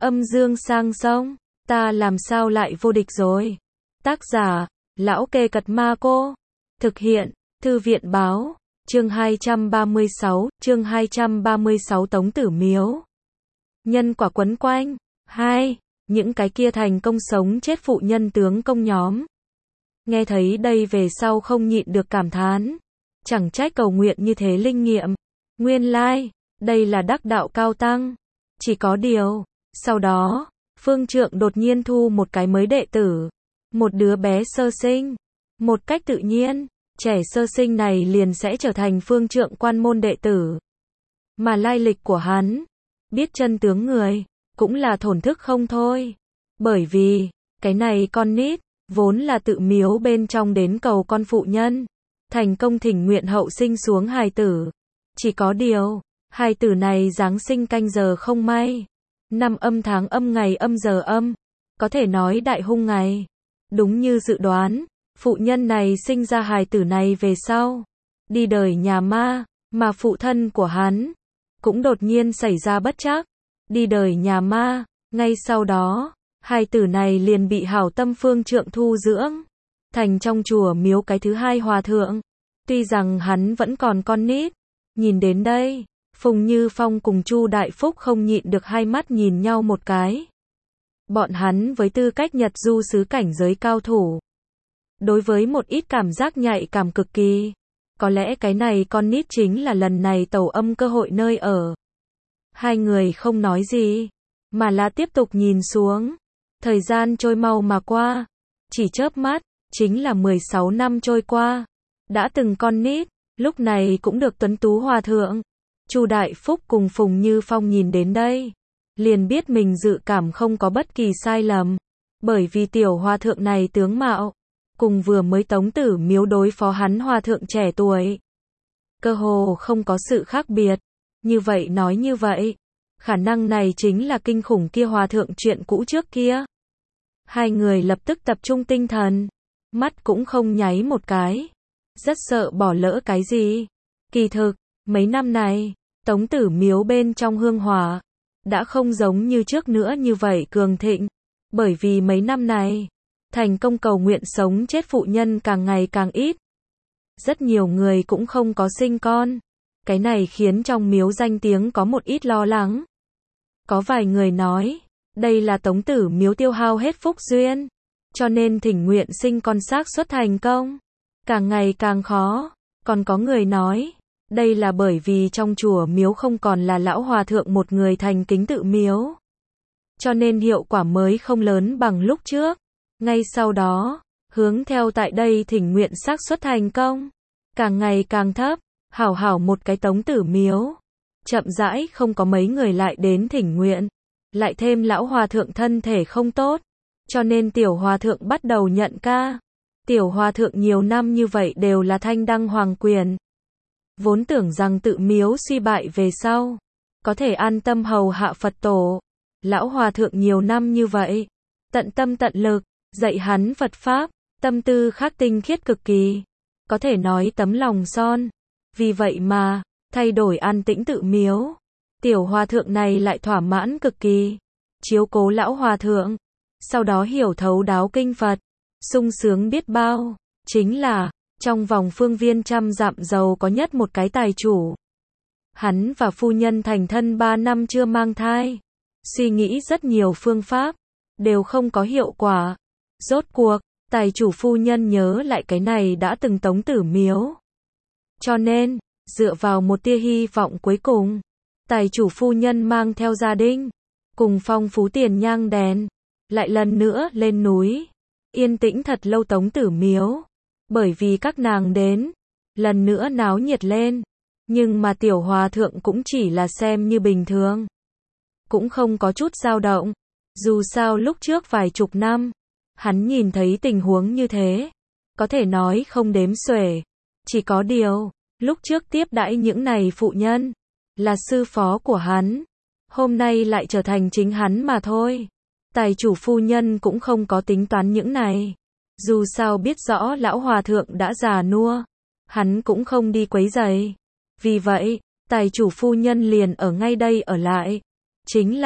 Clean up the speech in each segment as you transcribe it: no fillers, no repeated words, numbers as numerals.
Âm dương sang sông, ta làm sao lại vô địch rồi. Tác giả, Lão Kê Cật Ma Cô. Thực hiện, Thư viện báo. Chương 236 Tống Tử Miếu. Nhân quả quấn quanh. 2. Những cái kia thành công sống chết phụ nhân tướng công nhóm. Nghe thấy đây về sau không nhịn được cảm thán. Chẳng trách cầu nguyện như thế linh nghiệm. Nguyên lai, đây là đắc đạo cao tăng. Chỉ có điều, sau đó, phương trượng đột nhiên thu một cái mới đệ tử. Một đứa bé sơ sinh. Một cách tự nhiên, trẻ sơ sinh này liền sẽ trở thành phương trượng quan môn đệ tử. Mà lai lịch của hắn, biết chân tướng người, cũng là thổn thức không thôi. Bởi vì, cái này con nít, vốn là tự miếu bên trong đến cầu con phụ nhân. Thành công thỉnh nguyện hậu sinh xuống hài tử. Chỉ có điều, hài tử này giáng sinh canh giờ không may. Năm âm tháng âm ngày âm giờ âm. Có thể nói đại hung ngày. Đúng như dự đoán, phụ nhân này sinh ra hài tử này về sau. Đi đời nhà ma, mà phụ thân của hắn cũng đột nhiên xảy ra bất trắc. Đi đời nhà ma, ngay sau đó, hài tử này liền bị hảo tâm phương trượng thu dưỡng. Thành trong chùa miếu cái thứ hai hòa thượng. Tuy rằng hắn vẫn còn con nít. Nhìn đến đây, Phùng Như Phong cùng Chu Đại Phúc không nhịn được hai mắt nhìn nhau một cái. Bọn hắn với tư cách Nhật du xứ cảnh giới cao thủ. Đối với một ít cảm giác nhạy cảm cực kỳ. Có lẽ cái này con nít chính là lần này tẩu âm cơ hội nơi ở. Hai người không nói gì, mà là tiếp tục nhìn xuống. Thời gian trôi mau mà qua. Chỉ chớp mắt, chính là 16 năm trôi qua. Đã từng con nít, lúc này cũng được tuấn tú hòa thượng. Chu Đại Phúc cùng Phùng Như Phong nhìn đến đây, liền biết mình dự cảm không có bất kỳ sai lầm. Bởi vì tiểu hòa thượng này tướng mạo, cùng vừa mới Tống Tử Miếu đối phó hắn hòa thượng trẻ tuổi. Cơ hồ không có sự khác biệt. Như vậy nói như vậy, khả năng này chính là kinh khủng kia hòa thượng chuyện cũ trước kia. Hai người lập tức tập trung tinh thần, mắt cũng không nháy một cái. Rất sợ bỏ lỡ cái gì. Kỳ thực, mấy năm này, Tống Tử Miếu bên trong hương hỏa đã không giống như trước nữa như vậy cường thịnh. Bởi vì mấy năm này, thành công cầu nguyện sống chết phụ nhân càng ngày càng ít. Rất nhiều người cũng không có sinh con. Cái này khiến trong miếu danh tiếng có một ít lo lắng. Có vài người nói, đây là Tống Tử Miếu tiêu hao hết phúc duyên, cho nên thỉnh nguyện sinh con xác suất thành công càng ngày càng khó. Còn có người nói, đây là bởi vì trong chùa miếu không còn là lão hòa thượng một người thành kính tự miếu, cho nên hiệu quả mới không lớn bằng lúc trước. Ngay sau đó, hướng theo tại đây thỉnh nguyện xác suất thành công càng ngày càng thấp. Hảo một cái Tống Tử Miếu, chậm rãi không có mấy người lại đến thỉnh nguyện. Lại thêm lão hòa thượng thân thể không tốt, cho nên tiểu hòa thượng bắt đầu nhận ca. Tiểu hòa thượng nhiều năm như vậy đều là thanh đăng hoàng quyền. Vốn tưởng rằng tự miếu suy bại về sau, có thể an tâm hầu hạ Phật tổ. Lão hòa thượng nhiều năm như vậy, tận tâm tận lực, dạy hắn Phật Pháp, tâm tư khắc tinh khiết cực kỳ. Có thể nói tấm lòng son. Vì vậy mà, thay đổi an tĩnh tự miếu. Tiểu hòa thượng này lại thỏa mãn cực kỳ. Chiếu cố lão hòa thượng. Sau đó hiểu thấu đáo kinh Phật. Sung sướng biết bao. Chính là, trong vòng phương viên trăm dặm giàu có nhất một cái tài chủ. Hắn và phu nhân thành thân 3 năm chưa mang thai. Suy nghĩ rất nhiều phương pháp, đều không có hiệu quả. Rốt cuộc, tài chủ phu nhân nhớ lại cái này đã từng Tống Tử Miếu. Cho nên, dựa vào một tia hy vọng cuối cùng, tài chủ phu nhân mang theo gia đình, cùng phong phú tiền nhang đèn, lại lần nữa lên núi. Yên tĩnh thật lâu Tống Tử Miếu. Bởi vì các nàng đến, lần nữa náo nhiệt lên. Nhưng mà tiểu hòa thượng cũng chỉ là xem như bình thường. Cũng không có chút dao động. Dù sao lúc trước vài chục năm, hắn nhìn thấy tình huống như thế. Có thể nói không đếm xuể. Chỉ có điều, lúc trước tiếp đãi những này phụ nhân, là sư phó của hắn. Hôm nay lại trở thành chính hắn mà thôi. Tài chủ phu nhân cũng không có tính toán những này. Dù sao biết rõ lão hòa thượng đã già nua, hắn cũng không đi quấy rầy. Vì vậy, tài chủ phu nhân liền ở ngay đây ở lại. Chính là,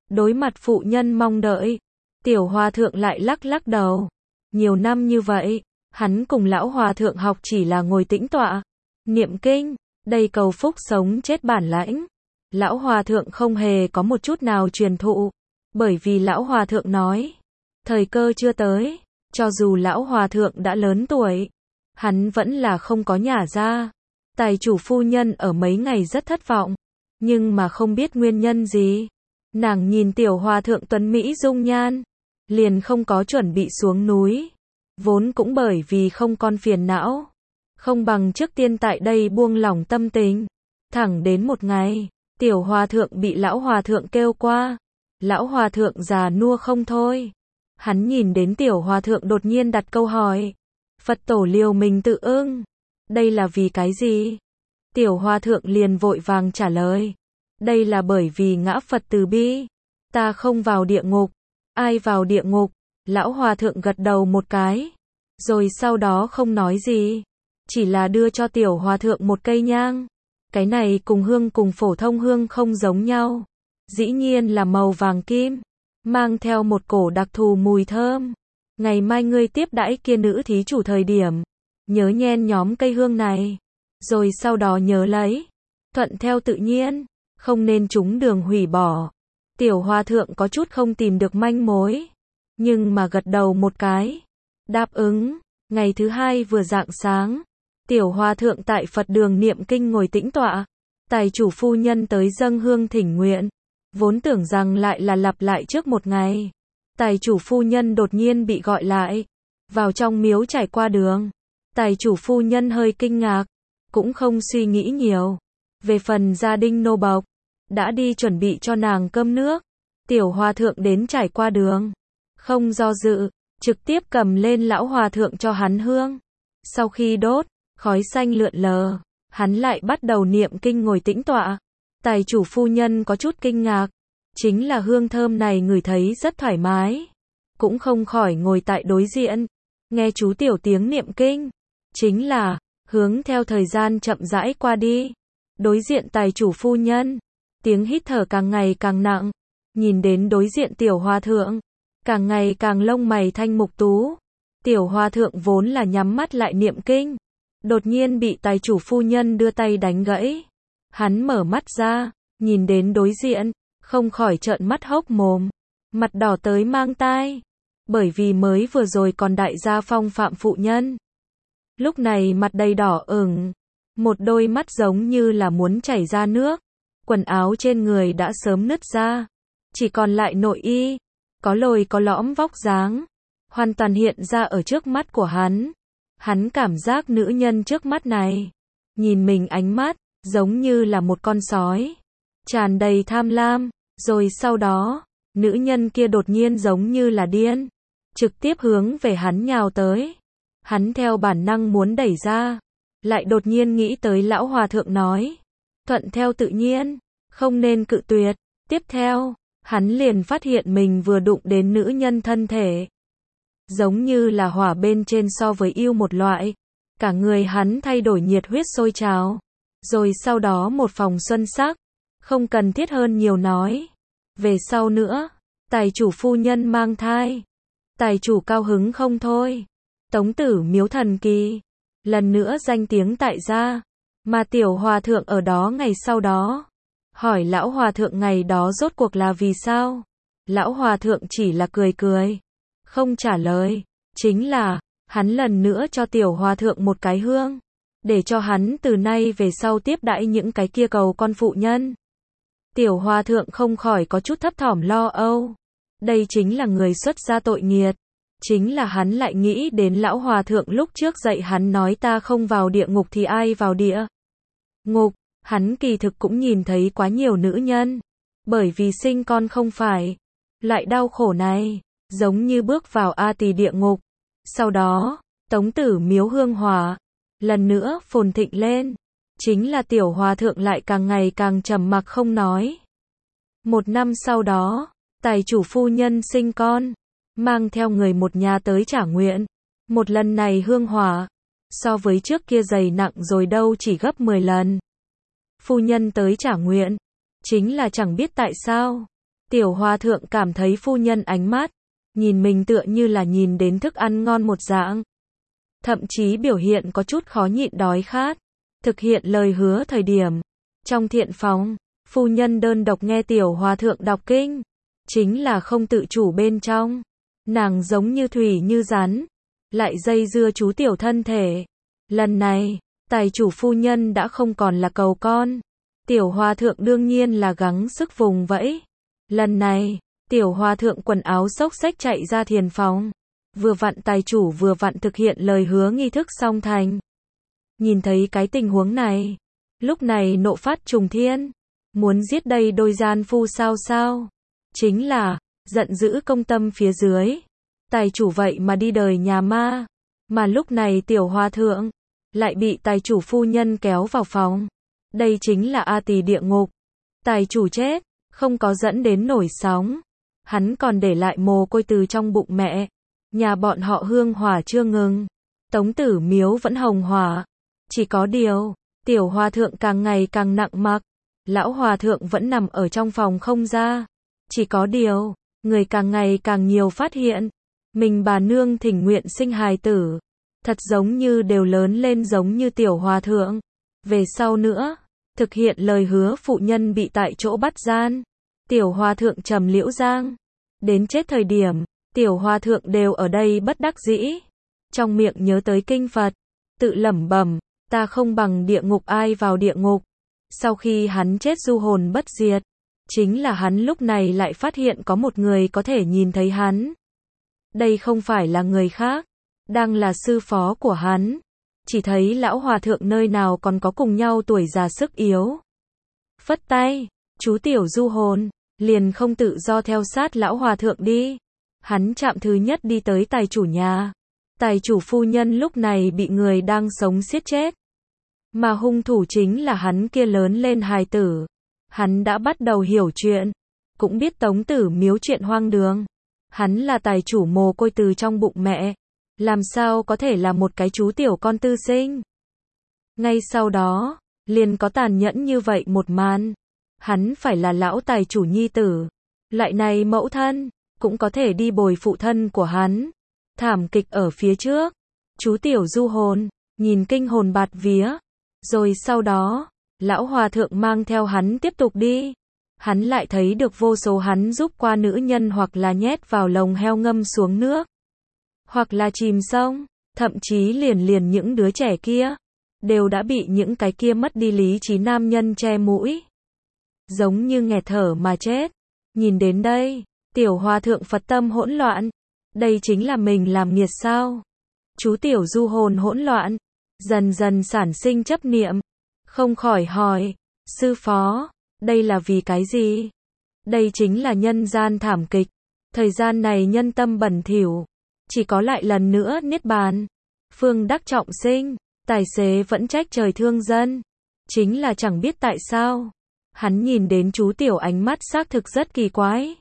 Đối mặt phụ nhân mong đợi, tiểu hòa thượng lại lắc lắc đầu. Nhiều năm như vậy, hắn cùng lão hòa thượng học chỉ là ngồi tĩnh tọa, niệm kinh, đây cầu phúc sống chết bản lãnh. Lão hòa thượng không hề có một chút nào truyền thụ, bởi vì lão hòa thượng nói, thời cơ chưa tới, cho dù lão hòa thượng đã lớn tuổi, hắn vẫn là không có nhả ra. Tài chủ phu nhân ở mấy ngày rất thất vọng, nhưng mà không biết nguyên nhân gì. Nàng nhìn tiểu hòa thượng tuấn Mỹ dung nhan, liền không có chuẩn bị xuống núi. Vốn cũng bởi vì không con phiền não, không bằng trước tiên tại đây buông lỏng tâm tình. Thẳng đến một ngày, tiểu hòa thượng bị lão hòa thượng kêu qua. Lão hòa thượng già nua không thôi. Hắn nhìn đến tiểu hòa thượng đột nhiên đặt câu hỏi. Phật tổ liều mình tự ưng. Đây là vì cái gì? Tiểu hòa thượng liền vội vàng trả lời. Đây là bởi vì ngã Phật từ bi. Ta không vào địa ngục. Ai vào địa ngục? Lão hòa thượng gật đầu một cái. Rồi sau đó không nói gì. Chỉ là đưa cho tiểu hòa thượng một cây nhang. Cái này cùng hương cùng phổ thông hương không giống nhau. Dĩ nhiên là màu vàng kim. Mang theo một cổ đặc thù mùi thơm. Ngày mai ngươi tiếp đãi kia nữ thí chủ thời điểm. Nhớ nhen nhóm cây hương này. Rồi sau đó nhớ lấy. Thuận theo tự nhiên. Không nên trúng đường hủy bỏ. Tiểu hòa thượng có chút không tìm được manh mối. Nhưng mà gật đầu một cái. Đáp ứng. Ngày thứ hai vừa rạng sáng. Tiểu hòa thượng tại Phật đường niệm kinh ngồi tĩnh tọa. Tài chủ phu nhân tới dâng hương thỉnh nguyện. Vốn tưởng rằng lại là lặp lại trước một ngày. Tài chủ phu nhân đột nhiên bị gọi lại. Vào trong miếu trải qua đường. Tài chủ phu nhân hơi kinh ngạc. Cũng không suy nghĩ nhiều. Về phần gia đình nô bộc. Đã đi chuẩn bị cho nàng cơm nước. Tiểu hòa thượng đến trải qua đường. Không do dự. Trực tiếp cầm lên lão hòa thượng cho hắn hương. Sau khi đốt, khói xanh lượn lờ. Hắn lại bắt đầu niệm kinh ngồi tĩnh tọa. Tài chủ phu nhân có chút kinh ngạc. Chính là hương thơm này ngửi thấy rất thoải mái. Cũng không khỏi ngồi tại đối diện. Nghe chú tiểu tiếng niệm kinh. Chính là, hướng theo thời gian chậm rãi qua đi. Đối diện tài chủ phu nhân. Tiếng hít thở càng ngày càng nặng. Nhìn đến đối diện tiểu hòa thượng. Càng ngày càng lông mày thanh mục tú. Tiểu hòa thượng vốn là nhắm mắt lại niệm kinh. Đột nhiên bị tài chủ phu nhân đưa tay đánh gãy. Hắn mở mắt ra, nhìn đến đối diện, không khỏi trợn mắt hốc mồm. Mặt đỏ tới mang tai. Bởi vì mới vừa rồi còn đại gia phong phạm phụ nhân. Lúc này mặt đầy đỏ ửng. Một đôi mắt giống như là muốn chảy ra nước. Quần áo trên người đã sớm nứt ra. Chỉ còn lại nội y. Có lồi có lõm vóc dáng. Hoàn toàn hiện ra ở trước mắt của hắn. Hắn cảm giác nữ nhân trước mắt này. Nhìn mình ánh mắt. Giống như là một con sói. Tràn đầy tham lam. Rồi sau đó. Nữ nhân kia đột nhiên giống như là điên. Trực tiếp hướng về hắn nhào tới. Hắn theo bản năng muốn đẩy ra. Lại đột nhiên nghĩ tới lão hòa thượng nói. Thuận theo tự nhiên. Không nên cự tuyệt. Tiếp theo. Hắn liền phát hiện mình vừa đụng đến nữ nhân thân thể. Giống như là hỏa bên trên so với yêu một loại. Cả người hắn thay đổi nhiệt huyết sôi trào. Rồi sau đó một phòng xuân sắc. Không cần thiết hơn nhiều nói. Về sau nữa. Tài chủ phu nhân mang thai. Tài chủ cao hứng không thôi. Tống tử miếu thần kỳ. Lần nữa danh tiếng tại gia. Mà tiểu hòa thượng ở đó ngày sau đó. Hỏi lão hòa thượng ngày đó rốt cuộc là vì sao? Lão hòa thượng chỉ là cười cười. Không trả lời. Chính là, hắn lần nữa cho tiểu hòa thượng một cái hương. Để cho hắn từ nay về sau tiếp đãi những cái kia cầu con phụ nhân. Tiểu hòa thượng không khỏi có chút thấp thỏm lo âu. Đây chính là người xuất gia tội nghiệt. Chính là hắn lại nghĩ đến lão hòa thượng lúc trước dạy hắn nói ta không vào địa ngục thì ai vào địa ngục. Hắn kỳ thực cũng nhìn thấy quá nhiều nữ nhân. Bởi vì sinh con không phải loại đau khổ này. Giống như bước vào A Tỳ địa ngục. Sau đó, Tống tử miếu hương hỏa. Lần nữa phồn thịnh lên. Chính là tiểu hòa thượng lại càng ngày càng trầm mặc không nói. Một năm sau đó, tài chủ phu nhân sinh con. Mang theo người một nhà tới trả nguyện. Một lần này hương hỏa. So với trước kia dày nặng rồi đâu chỉ gấp 10 lần. Phu nhân tới trả nguyện. Chính là chẳng biết tại sao. Tiểu hòa thượng cảm thấy phu nhân ánh mắt, nhìn mình tựa như là nhìn đến thức ăn ngon một dạng. Thậm chí biểu hiện có chút khó nhịn đói khát. Thực hiện lời hứa thời điểm. Trong thiện phòng, phu nhân đơn độc nghe tiểu hòa thượng đọc kinh. Chính là không tự chủ bên trong. Nàng giống như thủy như rắn. Lại dây dưa chú tiểu thân thể. Lần này, tài chủ phu nhân đã không còn là cầu con. Tiểu hòa thượng đương nhiên là gắng sức vùng vẫy. Lần này, tiểu hòa thượng quần áo xốc xếch chạy ra thiền phòng. Vừa vặn tài chủ vừa vặn thực hiện lời hứa nghi thức xong thành. Nhìn thấy cái tình huống này, lúc này nộ phát trùng thiên. Muốn giết đây đôi gian phu sao. Chính là, giận dữ công tâm phía dưới. Tài chủ vậy mà đi đời nhà ma. Mà lúc này tiểu hòa thượng lại bị tài chủ phu nhân kéo vào phòng. Đây chính là A Tỳ địa ngục. Tài chủ chết, không có dẫn đến nổi sóng. Hắn còn để lại mồ côi từ trong bụng mẹ. Nhà bọn họ hương hỏa chưa ngừng. Tống Tử Miếu vẫn hồng hỏa. Chỉ có điều, tiểu hòa thượng càng ngày càng nặng mặc. Lão hòa thượng vẫn nằm ở trong phòng không ra. Chỉ có điều, người càng ngày càng nhiều phát hiện. Mình bà nương thỉnh nguyện sinh hài tử. Thật giống như đều lớn lên giống như tiểu hòa thượng. Về sau nữa, thực hiện lời hứa phụ nhân bị tại chỗ bắt gian. Tiểu hòa thượng trầm liễu giang. Đến chết thời điểm, tiểu hòa thượng đều ở đây bất đắc dĩ. Trong miệng nhớ tới kinh Phật. Tự lẩm bẩm, ta không bằng địa ngục ai vào địa ngục. Sau khi hắn chết du hồn bất diệt. Chính là hắn lúc này lại phát hiện có một người có thể nhìn thấy hắn. Đây không phải là người khác. Đang là sư phó của hắn. Chỉ thấy lão hòa thượng nơi nào còn có cùng nhau tuổi già sức yếu. Phất tay, chú tiểu du hồn, liền không tự do theo sát lão hòa thượng đi. Hắn chạm thứ nhất đi tới tài chủ nhà. Tài chủ phu nhân lúc này bị người đang sống giết chết. Mà hung thủ chính là hắn kia lớn lên hài tử. Hắn đã bắt đầu hiểu chuyện. Cũng biết Tống Tử Miếu chuyện hoang đường. Hắn là tài chủ mồ côi từ trong bụng mẹ. Làm sao có thể là một cái chú tiểu con tư sinh. Ngay sau đó, liền có tàn nhẫn như vậy một màn. Hắn phải là lão tài chủ nhi tử. Loại này mẫu thân, cũng có thể đi bồi phụ thân của hắn. Thảm kịch ở phía trước. Chú tiểu du hồn, nhìn kinh hồn bạt vía. Rồi sau đó, lão hòa thượng mang theo hắn tiếp tục đi. Hắn lại thấy được vô số hắn giúp qua nữ nhân hoặc là nhét vào lồng heo ngâm xuống nước. Hoặc là chìm sông, thậm chí liền những đứa trẻ kia, đều đã bị những cái kia mất đi lý trí nam nhân che mũi. Giống như nghẹt thở mà chết. Nhìn đến đây, tiểu hòa thượng Phật tâm hỗn loạn. Đây chính là mình làm nghiệt sao? Chú tiểu du hồn hỗn loạn, dần dần sản sinh chấp niệm. Không khỏi hỏi, sư phó, đây là vì cái gì? Đây chính là nhân gian thảm kịch. Thời gian này nhân tâm bẩn thỉu. Chỉ có lại lần nữa niết bàn. Phương đắc trọng sinh, tài xế vẫn trách trời thương dân. Chính là chẳng biết tại sao. Hắn nhìn đến chú tiểu ánh mắt xác thực rất kỳ quái.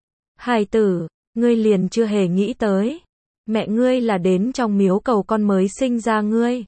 Hài tử, ngươi liền chưa hề nghĩ tới. Mẹ ngươi là đến trong miếu cầu con mới sinh ra ngươi.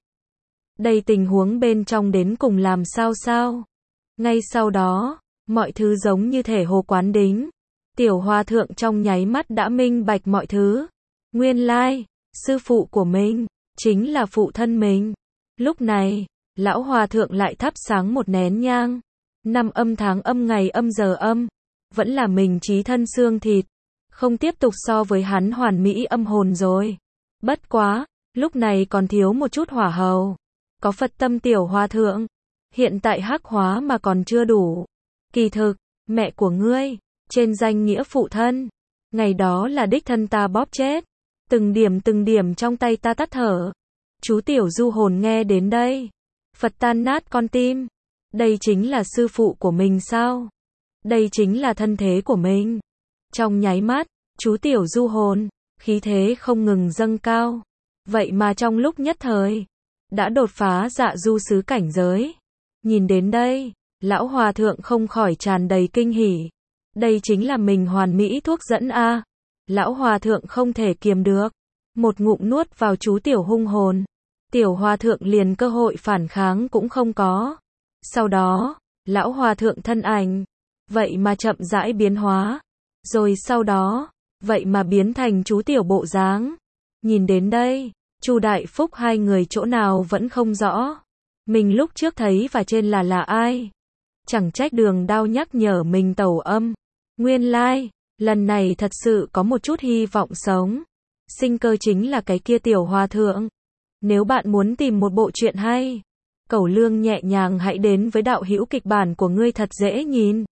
Đây tình huống bên trong đến cùng làm sao? Ngay sau đó, mọi thứ giống như thể hồ quán đính. Tiểu hòa thượng trong nháy mắt đã minh bạch mọi thứ. Nguyên lai, sư phụ của mình, chính là phụ thân mình. Lúc này, lão hòa thượng lại thắp sáng một nén nhang. Năm âm tháng âm ngày âm giờ âm. Vẫn là mình chí thân xương thịt. Không tiếp tục so với hắn hoàn mỹ âm hồn rồi. Bất quá, lúc này còn thiếu một chút hỏa hầu. Có Phật tâm tiểu hòa thượng. Hiện tại hắc hóa mà còn chưa đủ. Kỳ thực, mẹ của ngươi, trên danh nghĩa phụ thân. Ngày đó là đích thân ta bóp chết. Từng điểm trong tay ta tắt thở. Chú tiểu du hồn nghe đến đây. Phật tan nát con tim. Đây chính là sư phụ của mình sao? Đây chính là thân thế của mình. Trong nháy mắt, chú tiểu du hồn, khí thế không ngừng dâng cao. Vậy mà trong lúc nhất thời, đã đột phá dạ du xứ cảnh giới. Nhìn đến đây, lão hòa thượng không khỏi tràn đầy kinh hỉ. Đây chính là mình hoàn mỹ thuốc dẫn a. Lão hòa thượng không thể kiềm được. Một ngụm nuốt vào chú tiểu hung hồn. Tiểu hòa thượng liền cơ hội phản kháng cũng không có. Sau đó, lão hòa thượng thân ảnh, vậy mà chậm rãi biến hóa. Rồi sau đó, vậy mà biến thành chú tiểu bộ dáng. Nhìn đến đây, Chu Đại Phúc hai người chỗ nào vẫn không rõ. Mình lúc trước thấy và trên là ai? Chẳng trách Đường Đao nhắc nhở mình tẩu âm. Nguyên lai, lần này thật sự có một chút hy vọng sống. Sinh cơ chính là cái kia tiểu hòa thượng. Nếu bạn muốn tìm một bộ truyện hay, Cẩu Lương nhẹ nhàng hãy đến với đạo hữu kịch bản của ngươi thật dễ nhìn.